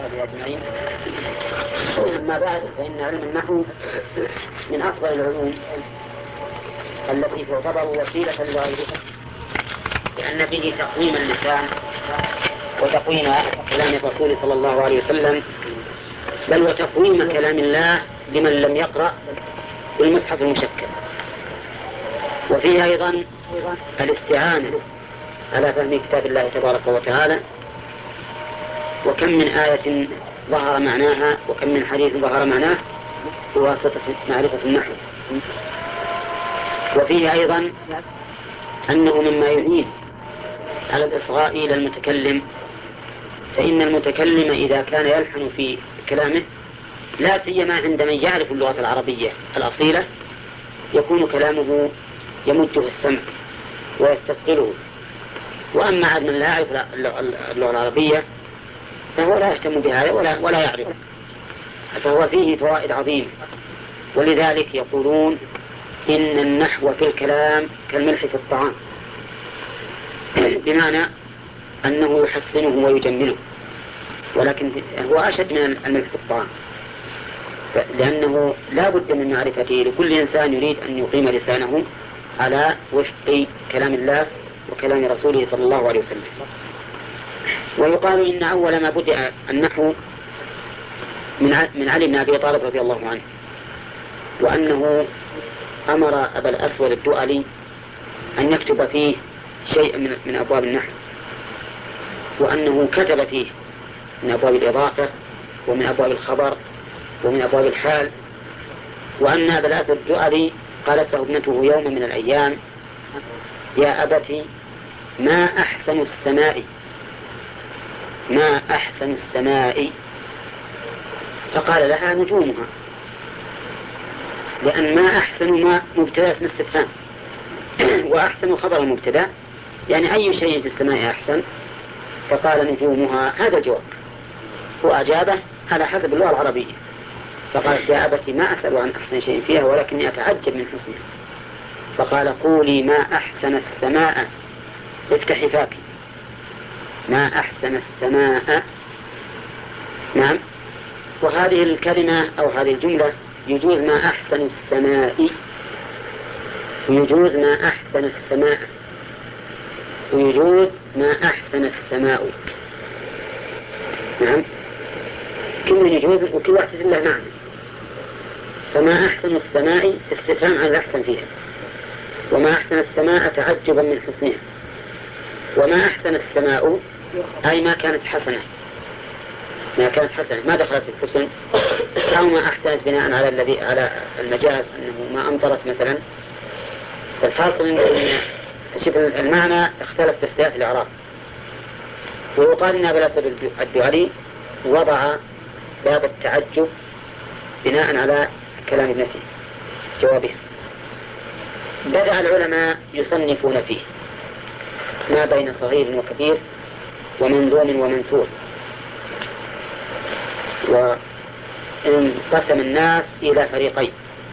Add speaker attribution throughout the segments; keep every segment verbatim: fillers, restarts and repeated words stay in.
Speaker 1: وصحبه أجمعين. أما بعد، فإن علم النحو من أفضل العلوم التي تعتبر وسيلة لغيرها، لأن فيه تقويم اللسان وتقويم كلام الرسول صلى الله عليه وسلم، بل وتقويم كلام الله لمن لم يقرأ بالمصحف المشكل. وفيه أيضا الاستعانة على فهم كتاب الله تبارك وتعالى، وكم من آية ظهر معناها وكم من حديث ظهر معناه بواسطة معرفة النحو. وفيه أيضا أنه مما يعين على الإصغاء إلى المتكلم، فإن المتكلم إذا كان يلحن في كلامه لا سيما عند من يعرف اللغة العربية الأصيلة يكون كلامه يمده السمع ويستثقله. وأما عاد من لا يعرف اللغة العربية فهو لا يهتم بهذا ولا, ولا يعرف، فهو فيه فوائد عظيمة. ولذلك يقولون إن النحو في الكلام كالملح في الطعام، بمعنى أنه يحسنه ويجمله، ولكن هو أشد من الملح في الطعام، لأنه لا بد من معرفته لكل إنسان يريد أن يقيم لسانه على وفق كلام الله وكلام رسوله صلى الله عليه وسلم. ويقال إن أول ما بدأ النحو من علي بن أبي طالب رضي الله عنه، وأنه أمر أبا الأسود الدؤلي أن يكتب فيه شيء من أبواب النحو، وأنه كتب فيه من أبواب الإضافة ومن أبواب الخبر ومن أبواب الحال. وأن أبا الأسود الدؤلي قالت له ابنته يوم من الأيام: يا أبتي، ما أحسن السماء ما أحسن السماء فقال لها: نجومها، لأن ما أحسن ما مبتدأ اسم استفهام، وأحسن خبر مبتدأ، يعني أي شيء في السماء أحسن. فقال: نجومها. هذا الجواب، هو أجابه على حسب اللغة العربية. فقالت: يا أبتي، ما أسأل عن أحسن شيء فيها ولكني أتعجب من حسنها. فقال: قولي ما أحسن السماء، افتحي فاك، ما أحسن السماء. نعم. وهذه الكلمة أو هذه الجملة يجوز ما أحسن السماء، ويجوز ما أحسن السماء، ويجوز ما أحسن السماء. نعم، كل يجوز وكل واحد له معنى. فما أحسن السماء استفهام عن الأحسن فيها، وما أحسن السماء تعجبا من حسنها، وما أحسن السماء أي ما كانت حسنة، ما كانت حسنة ما دخلت في الحسن، أو ما أحسنت بناء على الذي على المجاز أنه ما أمطرت مثلا. فالحاصل أن شوف المعنى اختلف باختلاف الإعراب. ويقال أن أبا الأسود الدؤلي وضع باب التعجب بناء على كلام ابنته جوابه. بدأ العلماء يصنفون فيه ما بين صغير وكبير ومنظوم ومنثور، وانقسم الناس إلى فريقين: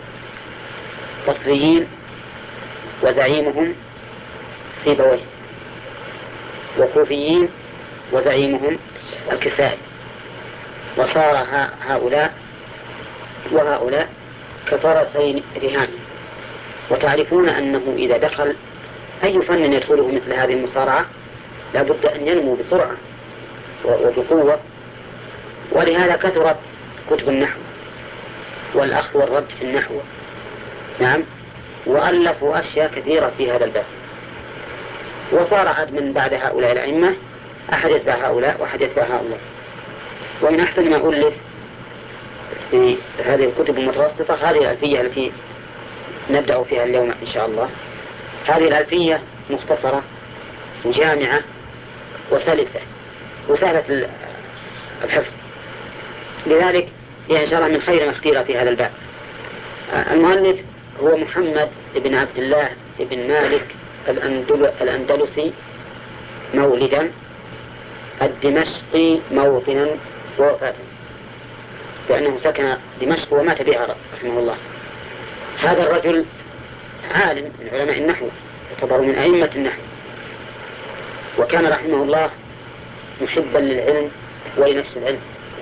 Speaker 1: بصريين وزعيمهم سيبويه، وكوفيين وزعيمهم الكسائي. وصار هؤلاء وهؤلاء كفرسين رهان. وتعرفون أنه إذا دخل أي فن يدخله مثل هذه المصارعة لا بد أن ينمو بسرعة وبقوة. ولهذا كثرت كتب النحو والأخذ والرد في النحو. نعم، وألفوا أشياء كثيرة في هذا الباب. وصار عاد من بعد هؤلاء الأئمة أحد يتبع هؤلاء وأحد يتبع هؤلاء. ومن أحسن ما ألف في هذه الكتب المتوسطة هذه الألفية التي نبدأ فيها اليوم إن شاء الله. هذه الألفية مختصرة وجامعة وسلسة وسهلة الحفظ، لذلك هي إن شاء الله من خير ما اختير في هذا الباب. المؤلف هو محمد بن عبد الله بن مالك الأندلسي مولدا، الدمشقي موطنا ووفاة، لأنه سكن دمشق ومات بها رحمه الله. هذا الرجل عالم من علماء النحو، يعتبر من أئمة النحو، وكان رحمه الله محبا للعلم ولنفس العلم،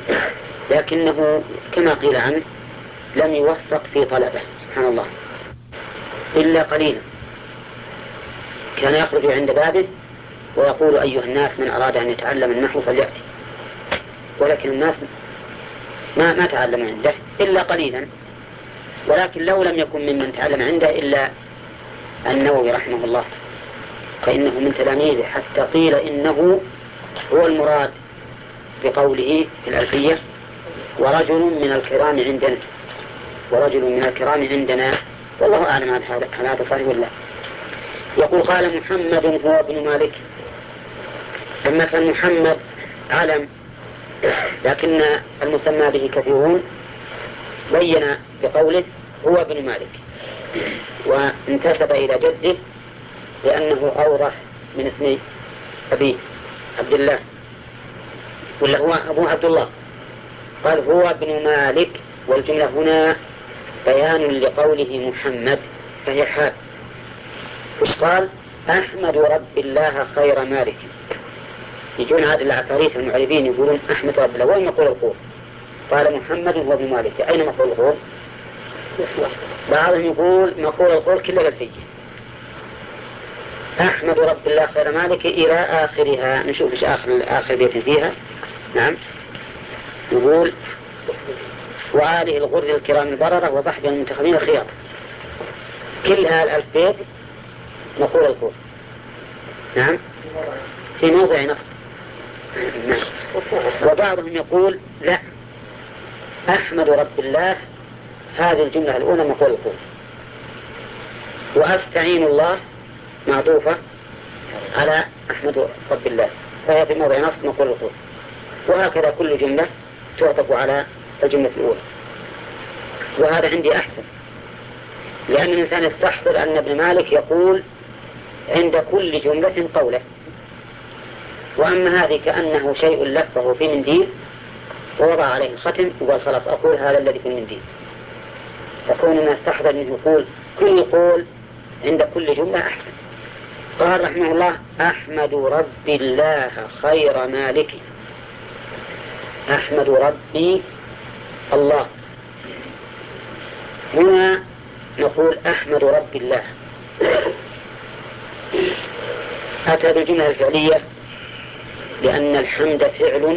Speaker 1: لكنه كما قيل عنه لم يوفق في طلبه سبحان الله إلا قليلا. كان يخرج عند بابه ويقول أيها الناس من أراد أن يتعلم النحو فليأتي، ولكن الناس ما ما تعلم عنده إلا قليلا. ولكن لو لم يكن ممن تعلم عنده إلا النووي رحمه الله فإنه من تلاميذه، حتى قيل إنه هو المراد بقوله في الألفية ورجل من الكرام عندنا، ورجل من الكرام عندنا، والله أعلم عن هذا صحيح ولا. يقول قال محمد هو ابن مالك. لما كان محمد علم لكن المسمى به كثيرون بين بقوله هو ابن مالك، وانتسب إلى جده لأنه أوضح من اسم أبيه عبد الله، ولا هو أبو عبد الله. قال هو ابن مالك، والجملة هنا بيان لقوله محمد فهي حال. وش قال؟ أحمد رب الله خير مالك. يجون هذه العفاريت المعربين يقولون أحمد رب الله، وين مقول القول؟ قال محمد هو ابن مالك، أين مقول القول؟ بعضهم يقول مقول القول كله الفيه أحمد رب الله خير مالك إلى آخرها. نشوف إيش آخر آخر بيت فيها. نعم يقول وآله الغر الكرام البررة وصحبه المنتخبين الخيار. كل هذا الألف بيت مقول القول. نعم في موضع نصب. نعم. وبعضهم يقول لا، أحمد رب الله هذه الجملة الأولى مقول القول، وأستعين الله معطوفة على أحمد رب الله فهي في موضع نصب مقول القول. وهكذا كل جملة تعطف على الجملة الأولى. وهذا عندي أحسن، لأن الإنسان يستحضر أن ابن مالك يقول عند كل جملة قوله، وأما هذه كأنه شيء لفه في منديل ووضع عليه الختم وقال خلاص أقول هذا الذي في المنديل. فكون ما يستحضر منه يقول كل قول عند كل جملة أحسن. قال رحمه الله أحمد ربي الله خير مالك. أحمد ربي الله، هنا نقول أحمد ربي الله. أتى بالجملة الفعلية لأن الحمد فعل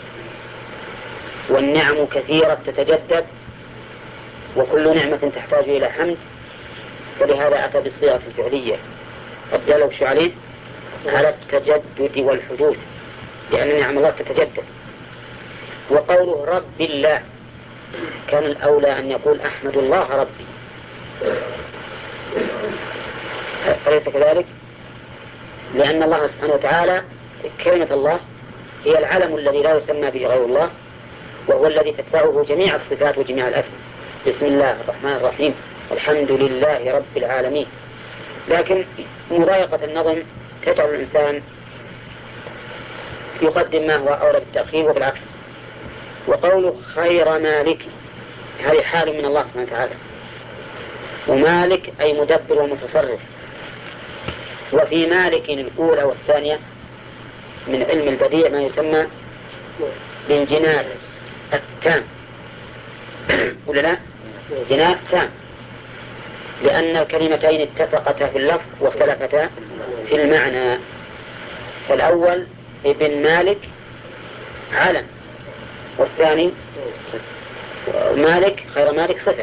Speaker 1: والنعم كثيرة تتجدد وكل نعمة تحتاج إلى حمد، ولهذا أتى بالصيغة الفعلية الدالة وش عليه على التجدد والحدوث، لأن نعم الله تتجدد. وقوله رب الله كان الأولى أن يقول أحمد الله ربي، أليس كذلك؟ لأن الله سبحانه وتعالى كلمة الله هي العلم الذي لا يسمى به غير الله، وهو الذي تتبعه جميع الصفات وجميع الأسماء. بسم الله الرحمن الرحيم الحمد لله رب العالمين. لكن مضايقة النظم تجعل الإنسان يقدم ما هو أولى بالتأخير وبالعكس. وقوله خير مالك هذه حال من الله سبحانه وتعالى، ومالك أي مدبر ومتصرف. وفي مالك الأولى والثانية من علم البديع ما يسمى بالجناس التام، ولا لا؟ جناس تام، لأن الكلمتين اتفقتا في اللفظ واختلفتا في المعنى. فالأول ابن مالك علم، والثاني مالك خير مالك صفة.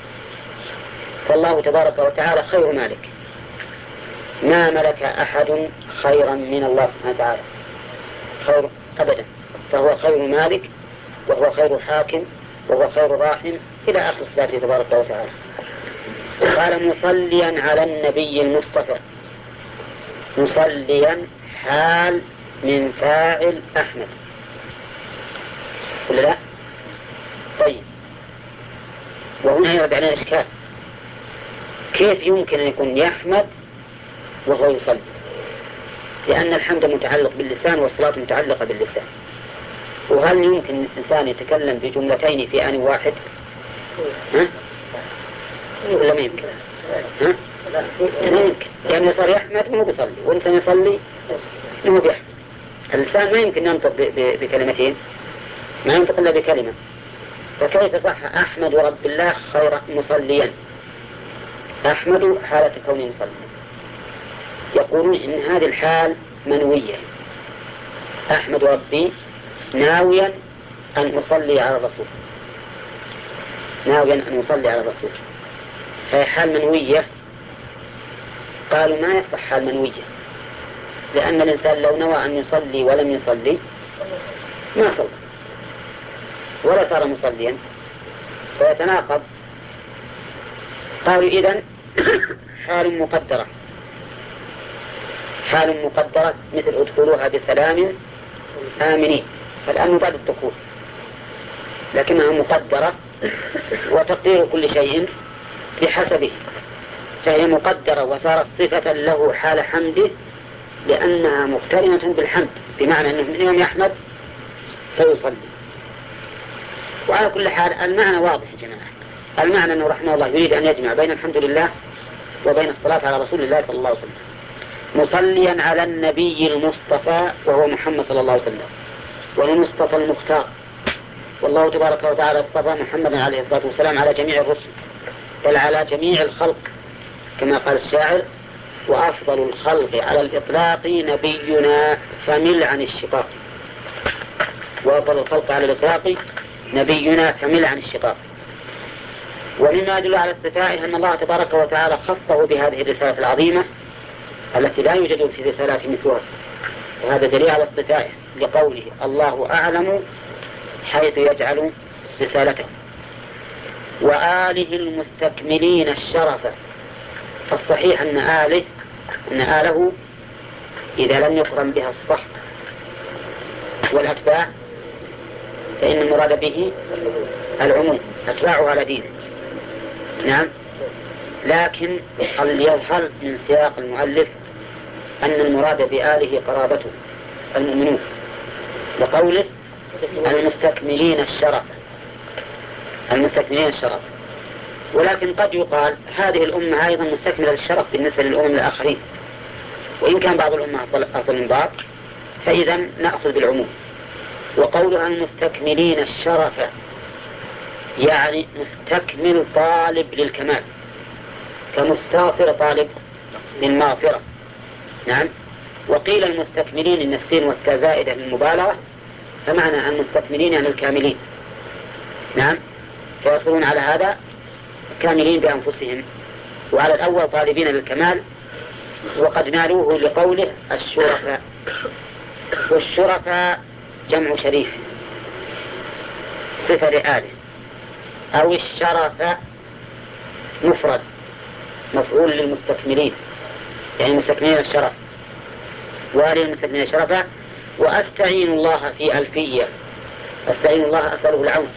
Speaker 1: فالله تبارك وتعالى خير مالك، ما ملك أحد خيرا من الله سبحانه وتعالى خير أبدا، فهو خير مالك وهو خير حاكم وهو خير راحم إلى آخر صفاته تبارك وتعالى. قال مصليا على النبي المصطفى. مصليا حال من فاعل أحمد، ولا لا؟ طيب، وهنا يرد علينا إشكال، كيف يمكن أن يكون يحمد وهو يصلي؟ لأن الحمد متعلق باللسان والصلاة متعلقة باللسان، وهل يمكن الإنسان يتكلم بجملتين في آن واحد؟ ها؟ ولا ما يمكن؟ ها؟ ما يمكن، يعني صار يحمد وهو بيصلي، وانت يصلي وهو بيحمد. اللسان ما يمكن ينطق بكلمتين، ما ينطق إلا بكلمة، فكيف صح أحمد رب الله خير مصليا؟ أحمد حالة كوني مصليا. يقولون إن هذه الحال منوية، أحمد ربي ناويا أن أصلي على الرسول، ناويا أن أصلي على الرسول، فهي حال منوية. قالوا ما يصح حال منوية، لأن الإنسان لو نوى أن يصلي ولم يصلي ما صلى ولا صار مصليا، فيتناقض. قالوا إذن حال مقدرة، حال مقدرة مثل ادخلوها بسلام آمنين، فالآن بعد الدخول، لكنها مقدرة وتقدير كل شيء بحسبه، فهي مقدرة وصارت صفة له حال حمده لأنها مقترنة بالحمد، بمعنى أنه من يوم يحمد فيصلي. وعلى كل حال المعنى واضح يا جماعة، المعنى أنه رحمه الله يريد أن يجمع بين الحمد لله وبين الصلاة على رسول الله صلى الله عليه وسلم، مصليا على النبي المصطفى وهو محمد صلى الله عليه وسلم، والمصطفى المختار. والله تبارك وتعالى اصطفى محمدا عليه الصلاة والسلام على جميع الرسل بل على جميع الخلق، كما قال الشاعر: وأفضل الخلق على الإطلاق نبينا فمل عن الشقاق. وأفضل الخلق على الإطلاق نبينا فمل عن الشقاق. ومما يدل على استفائه أن الله تبارك وتعالى خصه بهذه الرسالة العظيمة التي لا يوجد في رسالات مثلها، وهذا دليل على استفائه لقوله: الله أعلم حيث يجعل رسالته. وآله المستكملين الشرف، فالصحيح أن آله أن آله إذا لم يقرن بها الصح والأتباع فإن المراد به العموم، أتباعه على دينه. نعم، لكن يظهر من سياق المؤلف أن المراد بآله قرابته المؤمنون، وقوله المستكملين الشرف، المستكملين الشرف. ولكن قد يقال هذه الأمة أيضا مستكملة الشرف بالنسبة للأمم الآخرين، وإن كان بعض الأمة أفضل من بعض فإذا نأخذ بالعموم. وقولها المستكملين الشرف يعني مستكمل طالب للكمال، كمستغفر طالب للمغفرة. نعم. وقيل المستكملين إن السين والتاء زائدة للمبالغة، فمعنى المستكملين يعني الكاملين. نعم، فيصلون على هذا كاملين بأنفسهم، وعلى الأول طالبين للكمال، وقد نالوه لقوله الشرفاء. والشرفاء جمع شريف صفة لآله، أو الشرف مفرد مفعول للمستكملين، يعني مستكملين الشرف، وآله المستكملين الشرفاء. وأستعين الله في ألفية، أستعين الله أسأله العون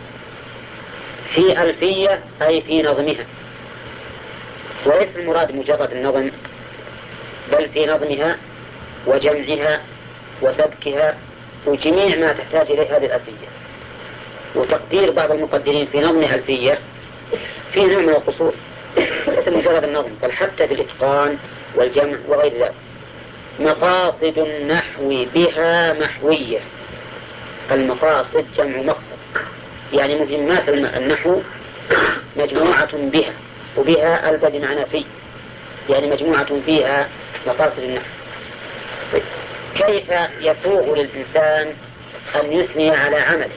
Speaker 1: في ألفية أي في نظمها، وليس المراد مجرد النظم، بل في نظمها وجمعها وسبكها وجميع ما تحتاج إليه هذه الألفية. وتقدير بعض المقدرين في نظم ألفية في نوع من القصور، ليس مجرد النظم بل حتى في الإتقان والجمع وغير ذلك. مقاصد النحو بها محوية، المقاصد جمع مقصد، يعني مهمات النحو مجموعة بها، وبها ألف بمعنى في، يعني مجموعة فيها مقاصد النحو. كيف يسوغ للإنسان أن يثني على عمله؟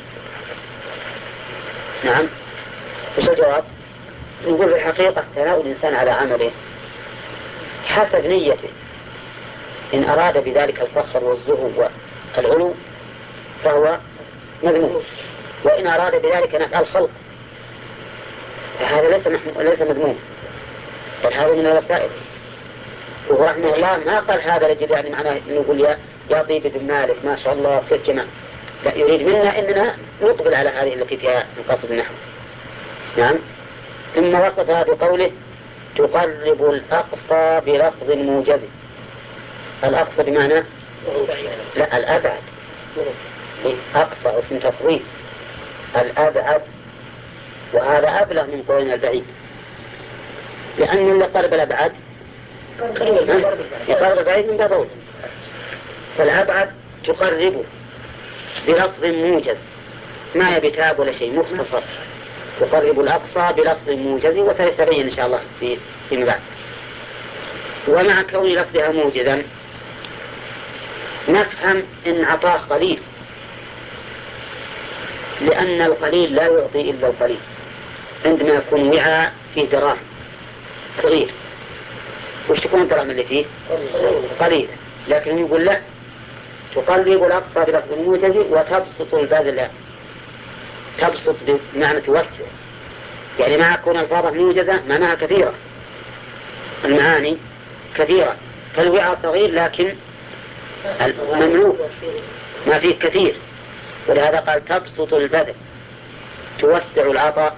Speaker 1: نعم، وش الجواب؟ نقول الحقيقة ثناء الإنسان على عمله حسب نيته، إن أراد بذلك الفخر والزهو والعلو فهو مذموم، وإن أراد بذلك نفع الخلق فهذا ليس ليس مذموم، بل هذا من الوسائل. ورحمه الله ما قال هذا لجد يعني معناه نقول يا يا طيب بن مالك ما شاء الله صير جماعة، لا، يريد منا إننا نقبل على هذه التي فيها مقاصد النحو. نعم. ثم وصفها بقوله تقرب الأقصى بلفظ موجز. الأقصى بمعنى لا الأبعد، أقصى اسم تفضيل، الأبعد، وهذا أبلغ من قولنا البعيد، لأن اللي قرب الأبعد يقرب البعيد من باب أولى، فالأبعد تقربه بلفظ موجز ما يبي تاب ولا شيء، مختصر يقرب الأقصى بلفظ موجز، وسيتبين إن شاء الله في فيما بعد. ومع كون لفظها موجزا نفهم إن عطاه قليل، لأن القليل لا يعطي إلا القليل. عندما يكون وعاء فيه دراهم صغير، وش تكون الدراهم اللي فيه؟ قليل، لكن يقول له تقرب الأقصى بلفظ موجز وتبسط البذل. تبسط بمعنى توسع، يعني مع كون الفاظه موجزة معناها كثيرة، المعاني كثيرة، فالوعاء صغير لكن مملوء ما فيه كثير، ولهذا قال تبسط البذل توسع العطاء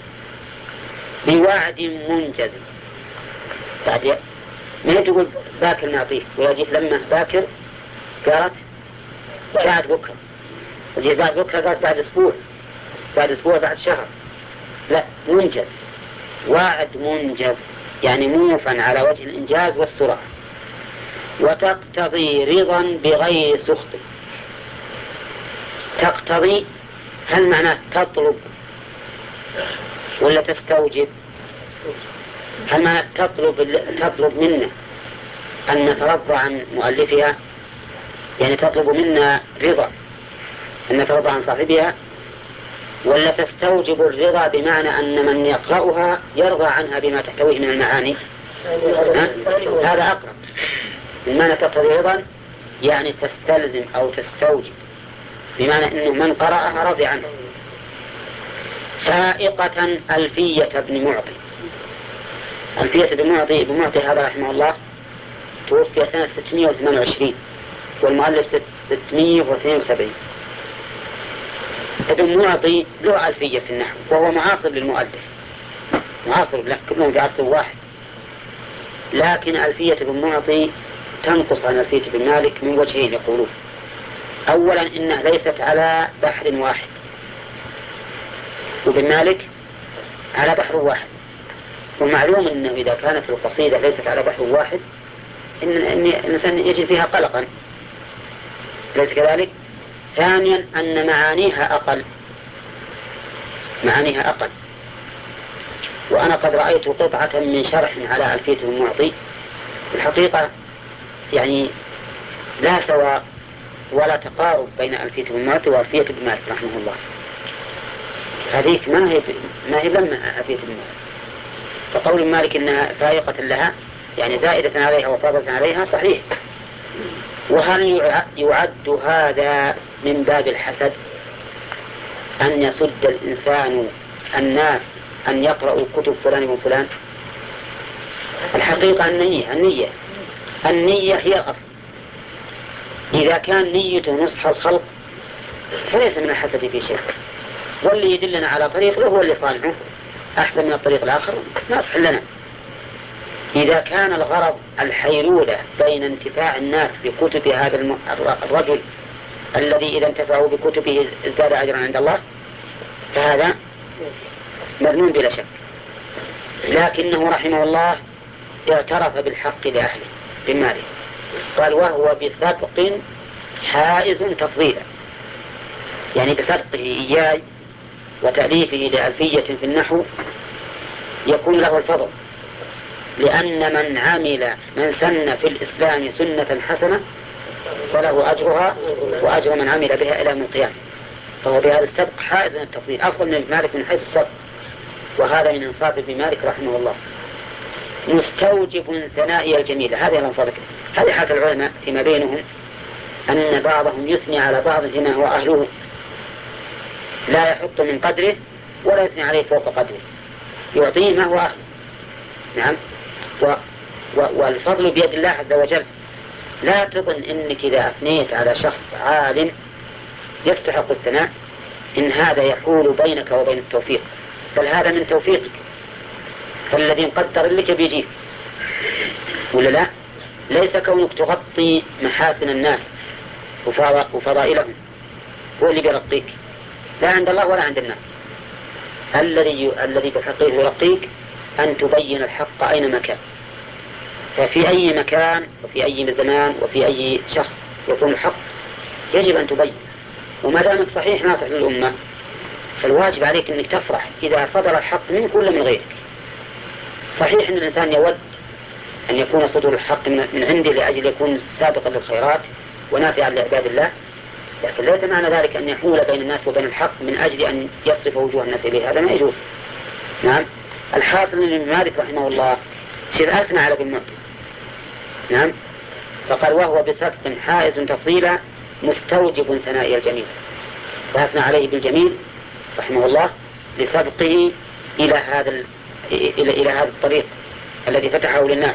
Speaker 1: بوعد منجز. بعد ما تقول باكر نعطيه ويجي لما باكر قالت بعد بكرة، وجي بعد بكرة قالت بعد أسبوع، بعد أسبوع، بعد شهر، لا، منجز، واعد منجز، يعني موفا على وجه الإنجاز والسرعة. وتقتضي رضا بغير سخط. تقتضي هل معناه تطلب ولا تستوجب؟ هل معناه تطلب تطلب منا أن نترضى عن مؤلفها، يعني تطلب منا رضا أن نترضى عن صاحبها، ولا تستوجب الرضا بمعنى أن من يقرأها يرضى عنها بما تحتويه من المعاني؟ هذا أقرب. بمعنى تقتضي رضا يعني تستلزم أو تستوجب، بمعنى أنه من قرأها رضي عنه. فائقة ألفية ابن معطي. ألفية ابن معطي ابن معطي هذا رحمه الله توفي سنة ستمائة وثمانية وعشرين، والمؤلف ستمائة واثنين وسبعين. ابن معطي له ألفية في النحو، وهو معاصر للمؤلف، معاصر له، كلهم في عصر واحد. لكن ألفية ابن معطي تنقص عن ألفية ابن مالك من وجهين يقولون. أولا إنها ليست على بحر واحد، وابن مالك على بحر واحد، ومعلوم أنه إذا كانت القصيدة ليست على بحر واحد إن الإنسان يجد فيها قلقا، ليس كذلك؟ ثانيا أن معانيها أقل، معانيها أقل. وأنا قد رأيت قطعة من شرح على ألفية ابن معطي، الحقيقة يعني لا سواء ولا تقارب بين ألفية ابن معطي وألفية ابن مالك رحمه الله. هذيك ما هي ما هي لما ألفية ابن مالك، فقول مالك إنها فائقة لها يعني زائدة عليها وفاضلة عليها صحيح. وهل يعد هذا من باب الحسد، أن يسد الإنسان الناس أن يقرأوا كتب فلان وفلان؟ الحقيقة النية النية النية هي الأصل. إذا كان نيته نصح الخلق فليس من الحسد في شيء، واللي يدلنا على طريق له هو اللي صالحه أحسن من الطريق الآخر نصح لنا. إذا كان الغرض الحيلولة بين انتفاع الناس بكتب هذا الرجل الذي إذا انتفعوا بكتبه ازداد أجرا عند الله، فهذا مذموم بلا شك. لكنه رحمه الله اعترف بالحق لأهله بماله، قال وهو بسبق حائز تفضيلا، يعني بسبقه إياي وتأليفه لألفية في النحو يكون له الفضل، لأن من عمل من سن في الإسلام سنة حسنة فله أجرها وأجر من عمل بها إلى يوم القيامة، فهو بهذا السبق حائز من التفضيل أفضل من مالك من حيث السبق، وهذا من إنصاف ابن مالك رحمه الله. مستوجب ثنائي الجميلة، هذا من فضلك. هذه حال العلماء فيما بينهم أن بعضهم يثني على بعض فيما هو أهله، لا يحط من قدره ولا يثني عليه فوق قدره، يعطيه ما هو أهله. نعم. و و والفضل بيد الله عز وجل. لا تظن إنك إذا أثنيت على شخص عالم يستحق الثناء إن هذا يحول بينك وبين التوفيق، بل هذا من توفيقك، فالذي قدر لك بيجيك ولا لا؟ ليس كونك تغطي محاسن الناس وفضائلهم هو اللي بيرقيك، لا عند الله ولا عند الناس. الذي الذي بحقه يرقيك أن تبين الحق أينما كان، ففي أي مكان وفي أي زمان وفي أي شخص يكون الحق يجب أن تبين، وما دامك صحيح ناصح للأمة فالواجب عليك أنك تفرح إذا صدر الحق منك ولا من غيرك. صحيح أن الإنسان يود أن يكون صدور الحق من عنده لأجل يكون سابقا للخيرات ونافعا لعباد الله، لكن ليس معنى ذلك أن يحول بين الناس وبين الحق من أجل أن يصرف وجوه الناس إليه، هذا ما يجوز. نعم. الحاصل أن مالك رحمه الله شيء أثنى على ابن معطي، نعم، فقال وهو بسبق حائز تفضيلا مستوجب ثنائي الجميل، فأثنى عليه بالجميل رحمه الله لسبقه إلى هذا ال... إلى إلى هذا الطريق الذي فتحه للناس.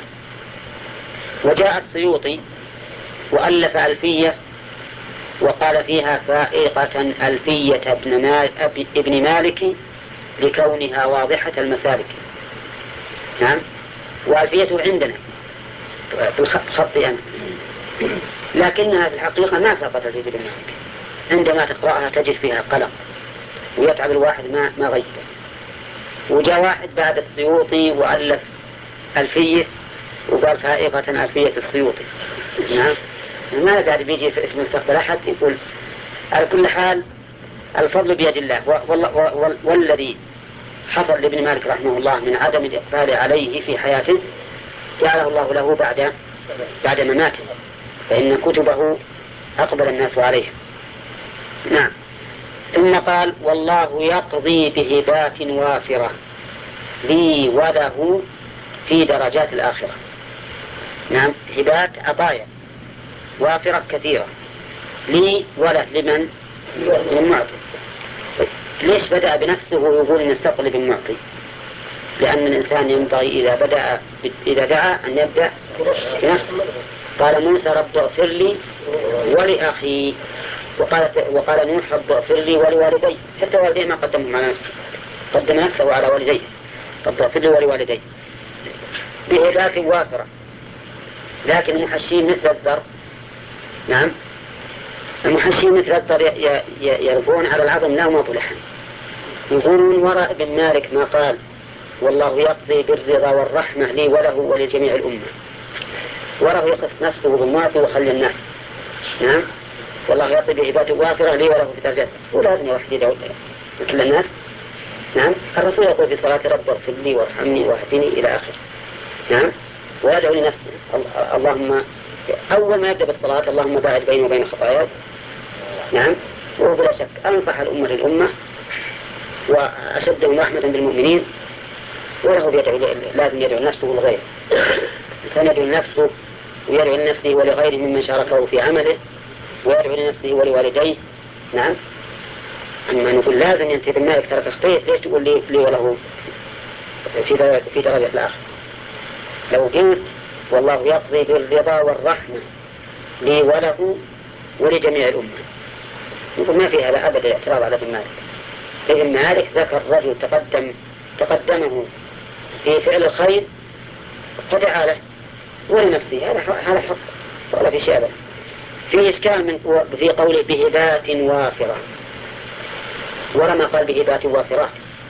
Speaker 1: وجاء السيوطي وألف ألفية وقال فيها فائقة ألفية ابن, مال... ابن مالك لكونها واضحة المسالك. نعم. وألفيته عندنا في الخط أنا، لكنها في الحقيقة ما فقط في ابن مالك، عندما تقرأها تجد فيها قلق ويتعب الواحد ما ما غيره. وجاء واحد بعد السيوطي وألف ألفية وقال فائقة ألفية السيوطي. نعم. ما قاعد بيجي في مستقبل أحد يقول. على كل حال الفضل بيد الله، والذي حصل لابن مالك رحمه الله من عدم الإقبال عليه في حياته جعله الله له بعد بعد مماته، فإن كتبه أقبل الناس عليه. نعم. ثم قال والله يقضي بهبات وافرة لي وله في درجات الآخرة. نعم. هبات عطايا وافرة كثيرة لي وله لمن؟ للمعطي. ليش بدأ بنفسه ويقول إن استقل بالمعطي؟ لأن الإنسان ينبغي إذا بدأ إذا دعا أن يبدأ بنفسه. قال موسى رب اغفر لي ولأخي، وقال وقال نوح رب اغفر لي ولوالدي، حتى والديه ما قدمهم على نفسه، قدم نفسه على والديه، رب اغفر لي ولوالدي بهبات وافرة. لكن المحشين مثل الذر، نعم، المحشين مثل الذر يربون على العظم لا مطلحا، يقولون وراء ابن مالك ما قال والله يقضي بالرضا والرحمة لي وله ولجميع الأمة، وله يقف نفسه بالمعطي وخلي الناس. نعم. والله يقضي بهبات وافرة لي وله في درجات، ولازم واحد يدعو مثل الناس. نعم. الرسول يقول في صلاة رب اغفر لي وارحمني واهدني إلى آخر. نعم. ويدعو لنفسه اللهم أول ما يبدأ بالصلاة اللهم باعد بيني وبين خطاياي. نعم. وهو بلا شك أنصح الأمة للأمة وأشدهم رحمة بالمؤمنين، وله يدعو لازم يدعو نفسه لغيره، كان يدعو لنفسه ويدعو لنفسه ولغيره ممن شاركه في عمله، ويدعو لنفسه ولوالديه. نعم. أما نقول لازم ينتهي ما يكترك خطيه، ليش تقول لي, لي وله في درجة, في درجة الآخر؟ لو قلت والله يقضي بالرضا والرحمة لي وله ولجميع الأمة، نقول ما في هذا أبدا اعتراض على ابن مالك. ابن مالك ذكر رجل تقدم تقدمه في فعل الخير فدعا له ولنفسه، هذا هذا حق ولا في شيء. في إشكال من في قوله بهبات وافرة، ولما قال بهبات وافرات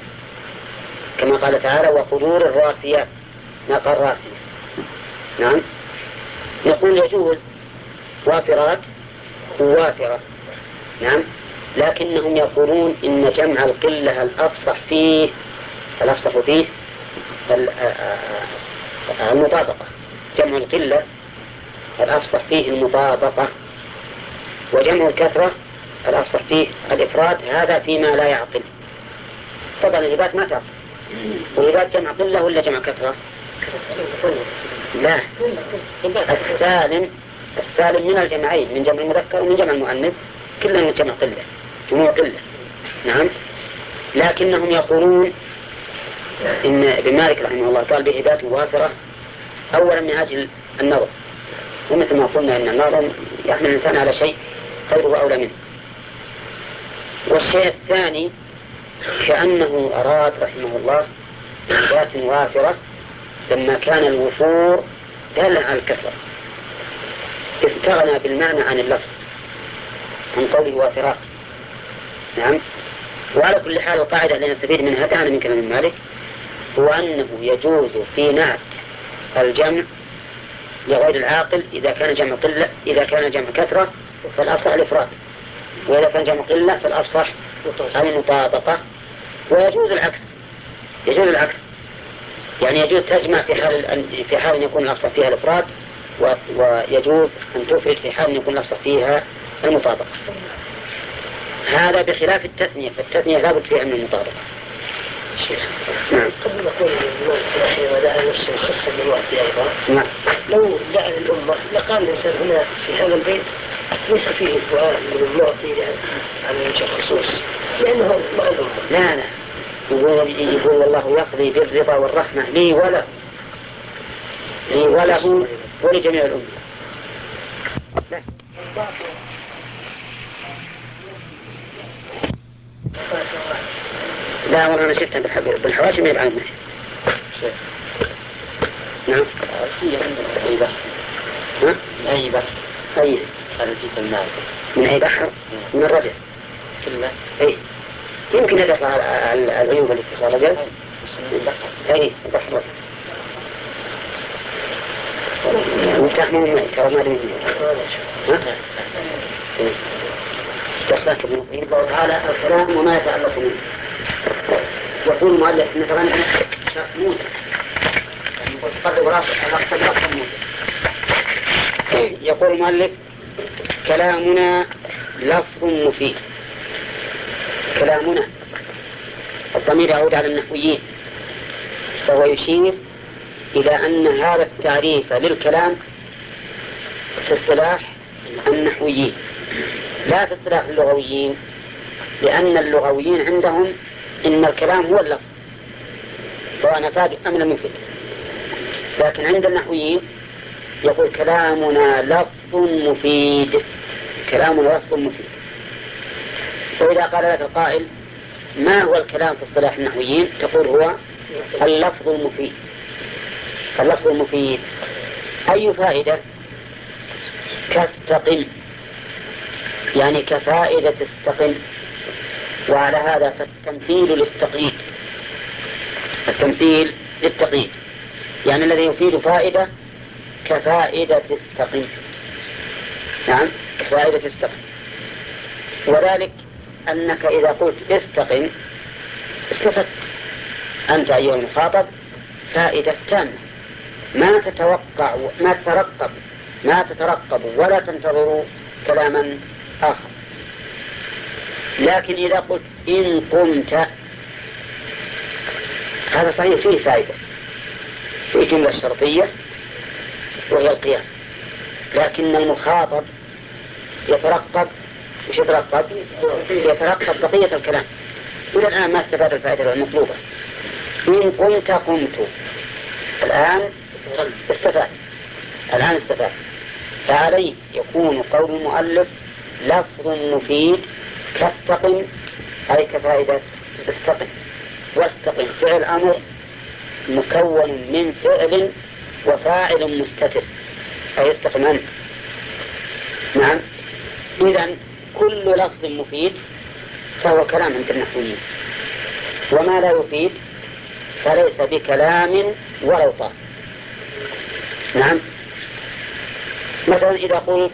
Speaker 1: كما قال تعالى وقدور الراسيات، ما قال راسية. نعم. نقول يجوز وافرات ووافرة. نعم. لكنهم يقولون إن جمع القلة الأفصح فيه الأفصح فيه المطابقة، جمع القلة الأفصح فيه المطابقة، وجمع الكثرة الأفصح فيه الإفراد، هذا فيما لا يعقل. طبعا الهبات ما تعقل، والهبات جمع قلة ولا جمع كثرة؟ لا، السالم السالم من الجمعين، من جمع المذكر ومن جمع المؤنث، كلها من جمع قلة، جموع قلة. نعم. لكنهم يقولون إن ابن مالك رحمه الله قال بهبات وافرة أولا من أجل النظر، ومثل ما قلنا إن النظر يحمل الإنسان على شيء خيره أولى منه. والشيء الثاني كأنه أراد رحمه الله بهبات وافرة لما كان الوفور دالا على الكثرة، استغنى بالمعنى عن اللفظ عن قوله وافرات. نعم. وعلى كل حال القاعدة التي نستفيد منها تعالى من كلام مالك هو أنه يجوز في نعت الجمع لغير العاقل إذا كان جمع قلة، إذا كان جمع كثرة فالأفصح الإفراد، وإذا كان جمع قلة فالأفصح المطابقة، ويجوز العكس، يجوز العكس، يعني يجوز تجمع في حال في حال يكون الأفصح فيها الإفراد، ويجوز أن تفرد في حال يكون الأفصح فيها المطابقة. هذا بخلاف التثنية، فالتثنية لا بد فيها من المطابقة. نعم.
Speaker 2: قبل ما نقول الأخير ودعا نفسه خصا بالوقت أيضا.
Speaker 1: نعم.
Speaker 2: لو دعا الأمة لقال الإنسان هنا في هذا البيت ليس فيه الدعاء من المعطي على وجه الخصوص، لأنه مع الأمة.
Speaker 1: لا لا، يقول, يقول الله يقضي بالرضا والرحمة لي وله، لي وله ولجميع الأمة. لا. لا والله أنا شفتها بالحواشي ما يبعد المسجد. نعم.
Speaker 3: هي من أي بحر.
Speaker 1: ها؟
Speaker 3: من أي بحر.
Speaker 1: أي.
Speaker 3: التي في الماء.
Speaker 1: من أي بحر؟ من الرجس.
Speaker 3: كله.
Speaker 1: أي. يمكن يدخل على العيوب التي في الرجس. أي بحر الرجس. مفتاح من الماء ترى ما لي. ها؟ استخلاك ابن الله تعالى الكلام وما يتعلق منه. يقول المؤلف ان كمان موسى يعني يقول تقرب راسك على اقصى راسك موسى. يقول المؤلف كلامنا لفظ مفيد. كلامنا الضمير يعود على النحويين، فهو يشير إلى أن هذا التعريف للكلام في اصطلاح النحويين لا في اصطلاح اللغويين، لأن اللغويين عندهم إن الكلام هو اللفظ سواء أفاد أم لم يفد، لكن عند النحويين يقول كلامنا لفظ مفيد، كلامنا لفظ مفيد. فإذا قال لك القائل ما هو الكلام في اصطلاح النحويين؟ تقول هو اللفظ المفيد. اللفظ المفيد أي فائدة؟ كاستقم، يعني كفائدة استقم. وعلى هذا فالتمثيل للتقييد، التمثيل للتقييد يعني الذي يفيد فائدة كفائدة استقم. نعم كفائدة استقم. وذلك أنك إذا قلت استقم استفدت أنت أيها المخاطب فائدة تامة، ما تتوقع ما تترقب ما تترقب ولا تنتظر كلاما آخر. لكن إذا قلت إن قمت هذا صحيح فيه فائدة، فيه جملة شرطية وهي القيام، لكن المخاطب يترقب مش يترقب يترقب بقية الكلام. إلى الآن ما استفاد الفائدة المطلوبة. إن قمت قمت، الآن استفاد الآن استفاد فعليه يكون قول المؤلف لفظ مفيد كاستقم أي كفائدة استقم. واستقم فعل أمر مكون من فعل وفاعل مستتر أي استقم أنت. نعم. إذن كل لفظ مفيد فهو كلام عند النحويين، وما لا يفيد فليس بكلام ولو طال. نعم. مثلا إذا قلت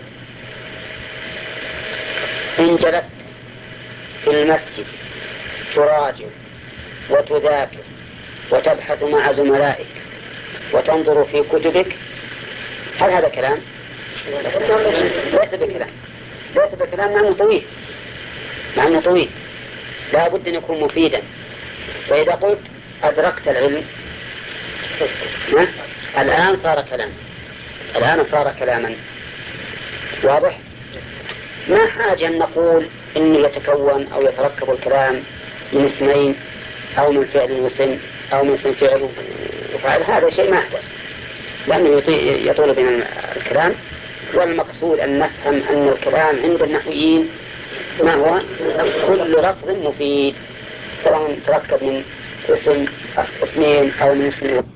Speaker 1: إن جلست في المسجد تراجع وتذاكر وتبحث مع زملائك وتنظر في كتبك، هل هذا كلام؟ ليس بكلام، ليس بكلام مع أنه طويل، مع أنه طويل لا بد أن يكون مفيدا. وإذا قلت أدركت العلم الآن صار كلام، الآن صار كلاما. واضح؟ ما حاجة أن نقول إنه يتكون أو يتركب الكلام من اسمين أو من فعل واسم أو من اسم فعل وفعل، هذا شيء ما يحتاج لأنه يطول بين الكلام. والمقصود أن نفهم أن الكلام عند النحويين ما هو كل لفظ مفيد سواء تركب من اسم اسمين أو من اسم